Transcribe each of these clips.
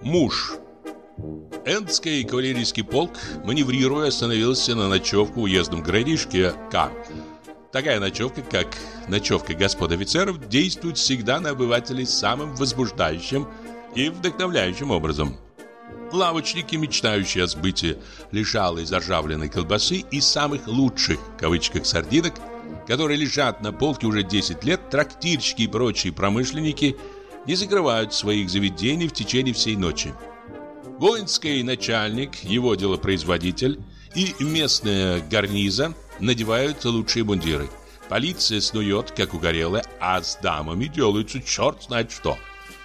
Муж. Эндский кавалерийский полк, маневрируя, остановился на ночевку в уездном городишке К. Такая ночевка, как ночевка господ офицеров, действует всегда на обывателей самым возбуждающим и вдохновляющим образом. Лавочники, мечтающие о сбытии лежалой заржавленной колбасы и самых лучших, в кавычках, сардинок, которые лежат на полке уже 10 лет, трактирщики и прочие промышленники не закрывают своих заведений в течение всей ночи. Воинский начальник, его делопроизводитель и местная гарниза надевают лучшие мундиры. Полиция снует, как угорелая, а с дамами делается черт знает что.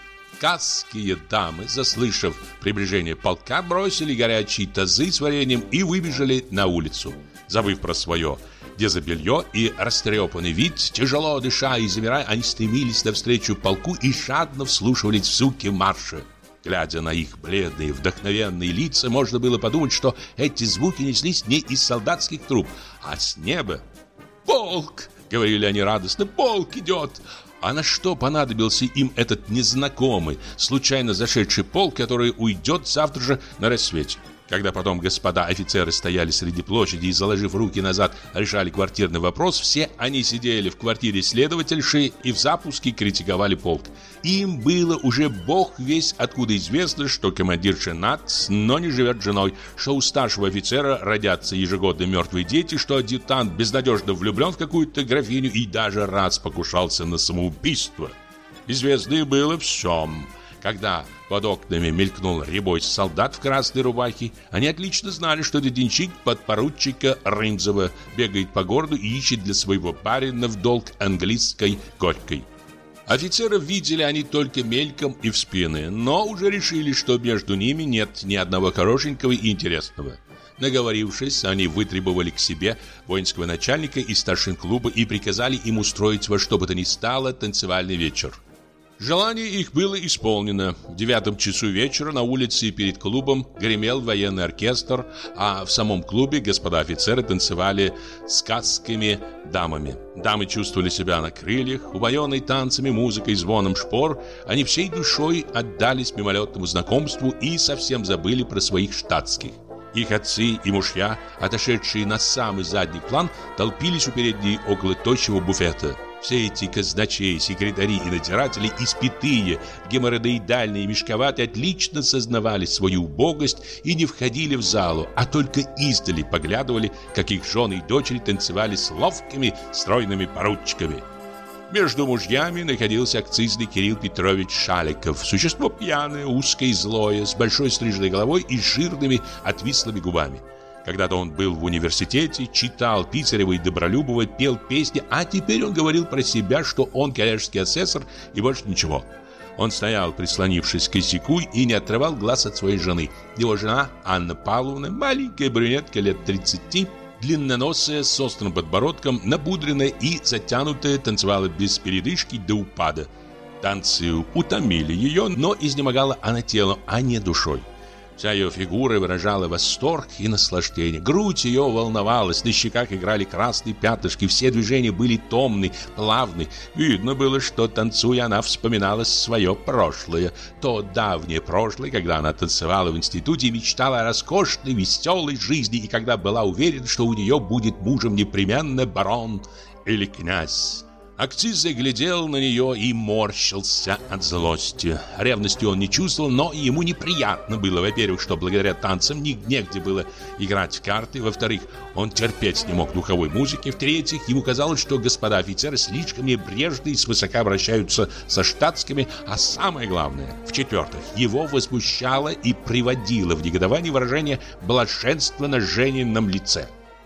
Касские дамы, заслышав приближение полка, бросили горячие тазы с вареньем и выбежали на улицу. Забыв про свое дезобелье и растрепанный вид, тяжело дыша и замирая, они стремились навстречу полку и жадно вслушивались в звуки марша. Глядя на их бледные, вдохновенные лица, можно было подумать, что эти звуки неслись не из солдатских труб, а с неба. «Полк!» — говорили они радостно. «Полк идет!» А на что понадобился им этот незнакомый, случайно зашедший полк, который уйдет завтра же на рассвете? Когда потом господа офицеры стояли среди площади и, заложив руки назад, решали квартирный вопрос, все они сидели в квартире следовательши и в запуске критиковали полк. Им было уже бог весть откуда известно, что командир женат, но не живет с женой, что у старшего офицера родятся ежегодно мертвые дети, что адъютант безнадежно влюблен в какую-то графиню и даже раз покушался на самоубийство. Известно и было всем. Когда под окнами мелькнул рябой солдат в красной рубахе, они отлично знали, что это денщик подпоручика Рындзова бегает по городу и ищет для своего барина в долг английской горькой. Офицеров видели они только мельком и в спины, но уже решили, что между ними нет ни одного хорошенького и интересного. Наговорившись, они вытребовали к себе воинского начальника из старшин клуба и приказали им устроить во что бы то ни стало танцевальный вечер. Желание их было исполнено. В 9 часу вечера на улице перед клубом гремел военный оркестр, а в самом клубе господа офицеры танцевали с касскими дамами. Дамы чувствовали себя на крыльях, упоенные танцами, музыкой, звоном шпор. Они всей душой отдались мимолетному знакомству и совсем забыли про своих штатских. Их отцы и мужья, отошедшие на самый задний план, толпились у передней около тощего буфета. Все эти казначеи, секретари и надзиратели, испитые, геморроидальные и мешковатые, отлично сознавали свою убогость и не входили в залу, а только издали поглядывали, как их жены и дочери танцевали с ловкими, стройными поручиками. Между мужьями находился акцизный Кирилл Петрович Шаликов, существо пьяное, узкое и злое, с большой стрижной головой и жирными отвислыми губами. Когда-то он был в университете, читал Писарева и Добролюбова, пел песни, а теперь он говорил про себя, что он коллежский асессор и больше ничего. Он стоял, прислонившись к косяку, и не отрывал глаз от своей жены. Его жена, Анна Павловна, маленькая брюнетка лет 30, длинноносая, с острым подбородком, напудренная и затянутая, танцевала без передышки до упада. Танцы утомили ее, но изнемогала она телом, а не душой. Вся ее фигура выражала восторг и наслаждение. Грудь ее волновалась, на щеках играли красные пятнышки, все движения были томны, плавны. Видно было, что, танцуя, она вспоминала свое прошлое. То давнее прошлое, когда она танцевала в институте и мечтала о роскошной, веселой жизни, и когда была уверена, что у нее будет мужем непременно барон или князь. Акцизный глядел на нее и морщился от злости. Ревности он не чувствовал, но ему неприятно было, во-первых, что благодаря танцам негде было играть в карты, во-вторых, он терпеть не мог духовой музыки, в-третьих, ему казалось, что господа офицеры слишком небрежно и свысока обращаются со штатскими, а самое главное, в-четвертых, его возмущало и приводило в негодование выражение блаженства на Женином лице.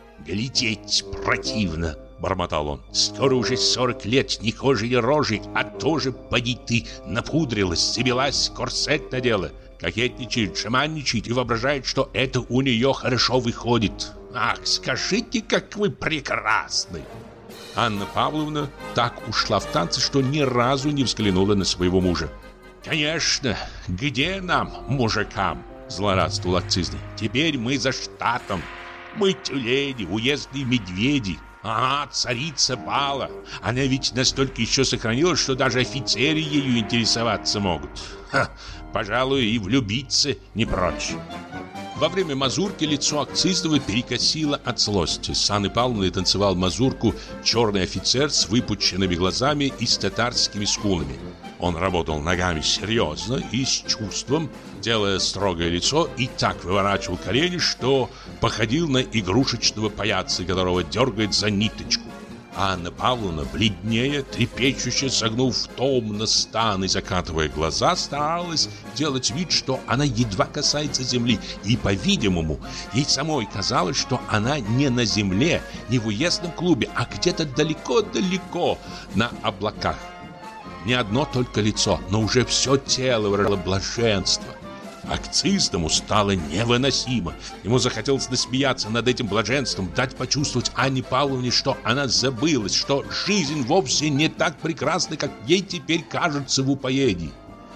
«Глядеть противно!» — бормотал он. «Скоро уже 40 лет, ни кожи, ни рожи, а тоже, поди ты, напудрилась, забилась, корсет надела, кокетничает, шаманничает и воображает, что это у нее хорошо выходит. Ах, скажите, как вы прекрасны!» Анна Павловна так ушла в танцы, что ни разу не взглянула на своего мужа. «Конечно, где нам, мужикам?» — злорадствовал акцизный. «Теперь мы за штатом. Мы тюлени, уездные медведи. Ага, царица бала. Она ведь настолько еще сохранилась, что даже офицеры ею интересоваться могут. Ха, пожалуй, и влюбиться не прочь. Во время мазурки лицо Акциздова перекосило от злости. С Анной Павловной танцевал мазурку черный офицер с выпученными глазами и с татарскими скулами. Он работал ногами серьезно и с чувством, делая строгое лицо, и так выворачивал колени, что походил на игрушечного паяца, которого дергает за ниточку. А Анна Павловна, бледнее, трепещуще согнув томно стан и закатывая глаза, старалась делать вид, что она едва касается земли. И, по-видимому, ей самой казалось, что она не на земле, не в уездном клубе, а где-то далеко-далеко на облаках. Не одно только лицо, но уже все тело выражало блаженство. Акциздому стало невыносимо. Ему захотелось насмеяться над этим блаженством, дать почувствовать Анне Павловне, что она забылась, что жизнь вовсе не так прекрасна, как ей теперь кажется в упоении.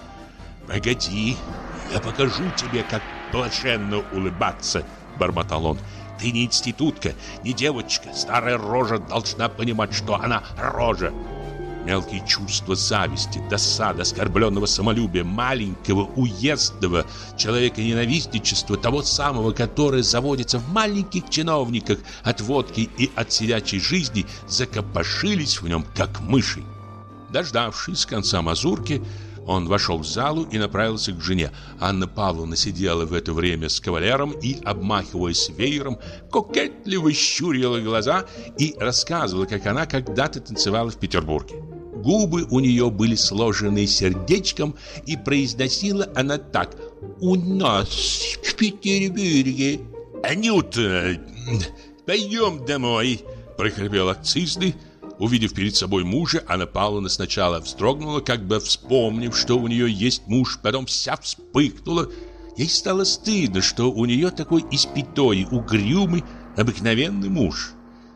«Погоди, я покажу тебе, как блаженно улыбаться», — бормотал он. «Ты не институтка, не девочка. Старая рожа должна понимать, что она рожа». Мелкие чувства зависти, досады, оскорбленного самолюбия, маленького уездного человека-ненавистничества, того самого, которое заводится в маленьких чиновниках от водки и от сидячей жизни, закопошились в нем, как мыши. Дождавшись конца мазурки, он вошел в залу и направился к жене. Анна Павловна сидела в это время с кавалером и, обмахиваясь веером, кокетливо щурила глаза и рассказывала, как она когда-то танцевала в Петербурге. Губы у нее были сложены сердечком, и произносила она так: «У нас в Петербурге». «Анюта, пойдем домой», — прохрипел Акцизный. Увидев перед собой мужа, Анна Павловна сначала вздрогнула, как бы вспомнив, что у нее есть муж, потом вся вспыхнула. Ей стало стыдно, что у нее такой испятой, угрюмый, обыкновенный муж.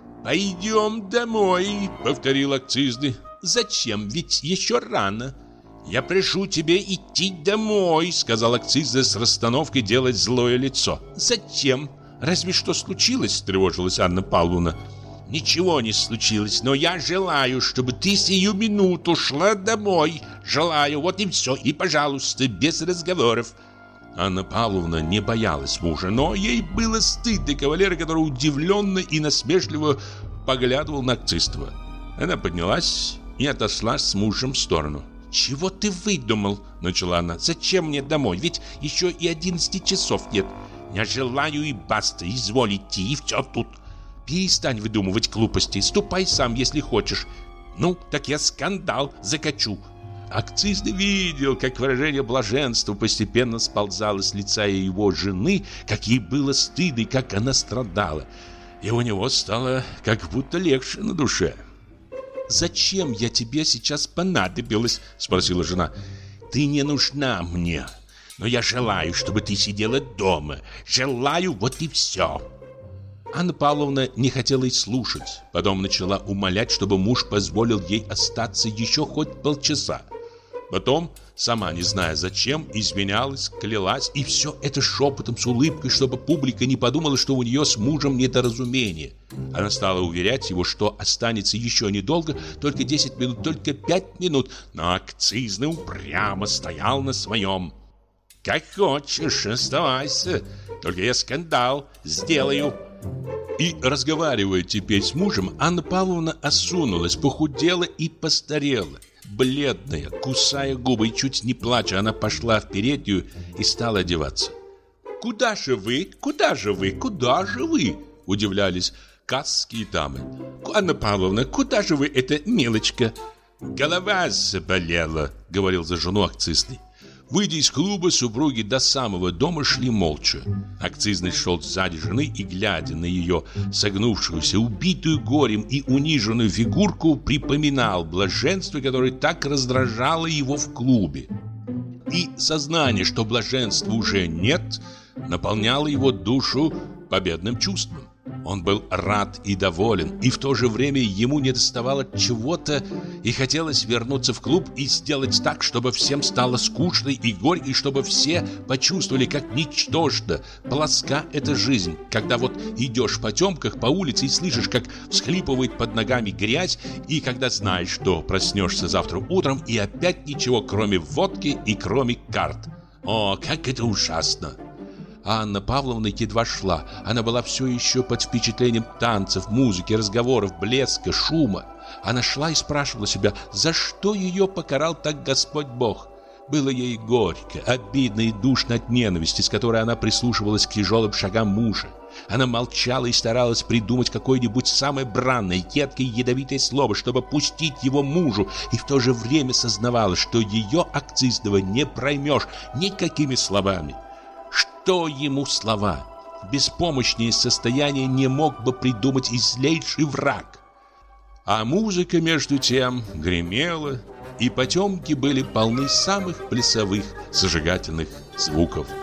«Пойдем домой», — повторил Акцизный. «Зачем? Ведь еще рано». «Я прошу тебя идти домой», — сказал Акцизный с расстановкой, делать злое лицо. «Зачем? Разве что случилось?» — встревожилась Анна Павловна. «Ничего не случилось, но я желаю, чтобы ты сию минуту шла домой. Желаю, вот и все, и, пожалуйста, без разговоров». Анна Павловна не боялась мужа, но ей было стыдно кавалера, который удивленно и насмешливо поглядывал на Акцизного. Она поднялась и отошла с мужем в сторону. «Чего ты выдумал?» — начала она. «Зачем мне домой? Ведь еще и 11 часов нет». «Я желаю и баста, изволь идти, и все тут». «Перестань выдумывать глупости, ступай сам, если хочешь». «Ну, так я скандал закачу». Акцизный видел, как выражение блаженства постепенно сползало с лица его жены, как ей было стыдно и как она страдала. И у него стало как будто легче на душе. «Зачем я тебе сейчас понадобилась?» — спросила жена. «Ты не нужна мне, но я желаю, чтобы ты сидела дома. Желаю, вот и все». Анна Павловна не хотела и слушать. Потом начала умолять, чтобы муж позволил ей остаться еще хоть полчаса. Потом, сама не зная зачем, извинялась, клялась, и все это шепотом, с улыбкой, чтобы публика не подумала, что у нее с мужем недоразумение. Она стала уверять его, что останется еще недолго, только 10 минут, только 5 минут, но Акцизный упрямо стоял на своем. «Как хочешь, оставайся, только я скандал сделаю». И, разговаривая теперь с мужем, Анна Павловна осунулась, похудела и постарела. Бледная, кусая губы и чуть не плача, она пошла в переднюю и стала одеваться. «Куда же вы? Куда же вы? Куда же вы?» — удивлялись касские дамы. «Анна Павловна, куда же вы, эта милочка?» «Голова заболела», — говорил за жену Акцизный. Выйдя из клуба, супруги до самого дома шли молча. Акцизный шел сзади жены и, глядя на ее согнувшуюся, убитую горем и униженную фигурку, припоминал блаженство, которое так раздражало его в клубе. И сознание, что блаженства уже нет, наполняло его душу победным чувством. Он был рад и доволен, и в то же время ему недоставало чего-то, и хотелось вернуться в клуб и сделать так, чтобы всем стало скучно и горько, и чтобы все почувствовали, как ничтожна, плоска эта жизнь, когда вот идешь в потемках по улице и слышишь, как всхлипывает под ногами грязь, и когда знаешь, что проснешься завтра утром, и опять ничего, кроме водки и кроме карт. О, как это ужасно! Анна Павловна едва шла. Она была все еще под впечатлением танцев, музыки, разговоров, блеска, шума. Она шла и спрашивала себя, за что ее покарал так Господь Бог. Было ей горько, обидно и душно от ненависти, с которой она прислушивалась к тяжелым шагам мужа. Она молчала и старалась придумать какое-нибудь самое бранное, едкое и ядовитое слово, чтобы пустить его мужу, и в то же время сознавала, что ее акцизного не проймешь никакими словами. Что ему слова? Беспомощнее состояние не мог бы придумать и злейший враг. А музыка, между тем, гремела, и потемки были полны самых плясовых, зажигательных звуков.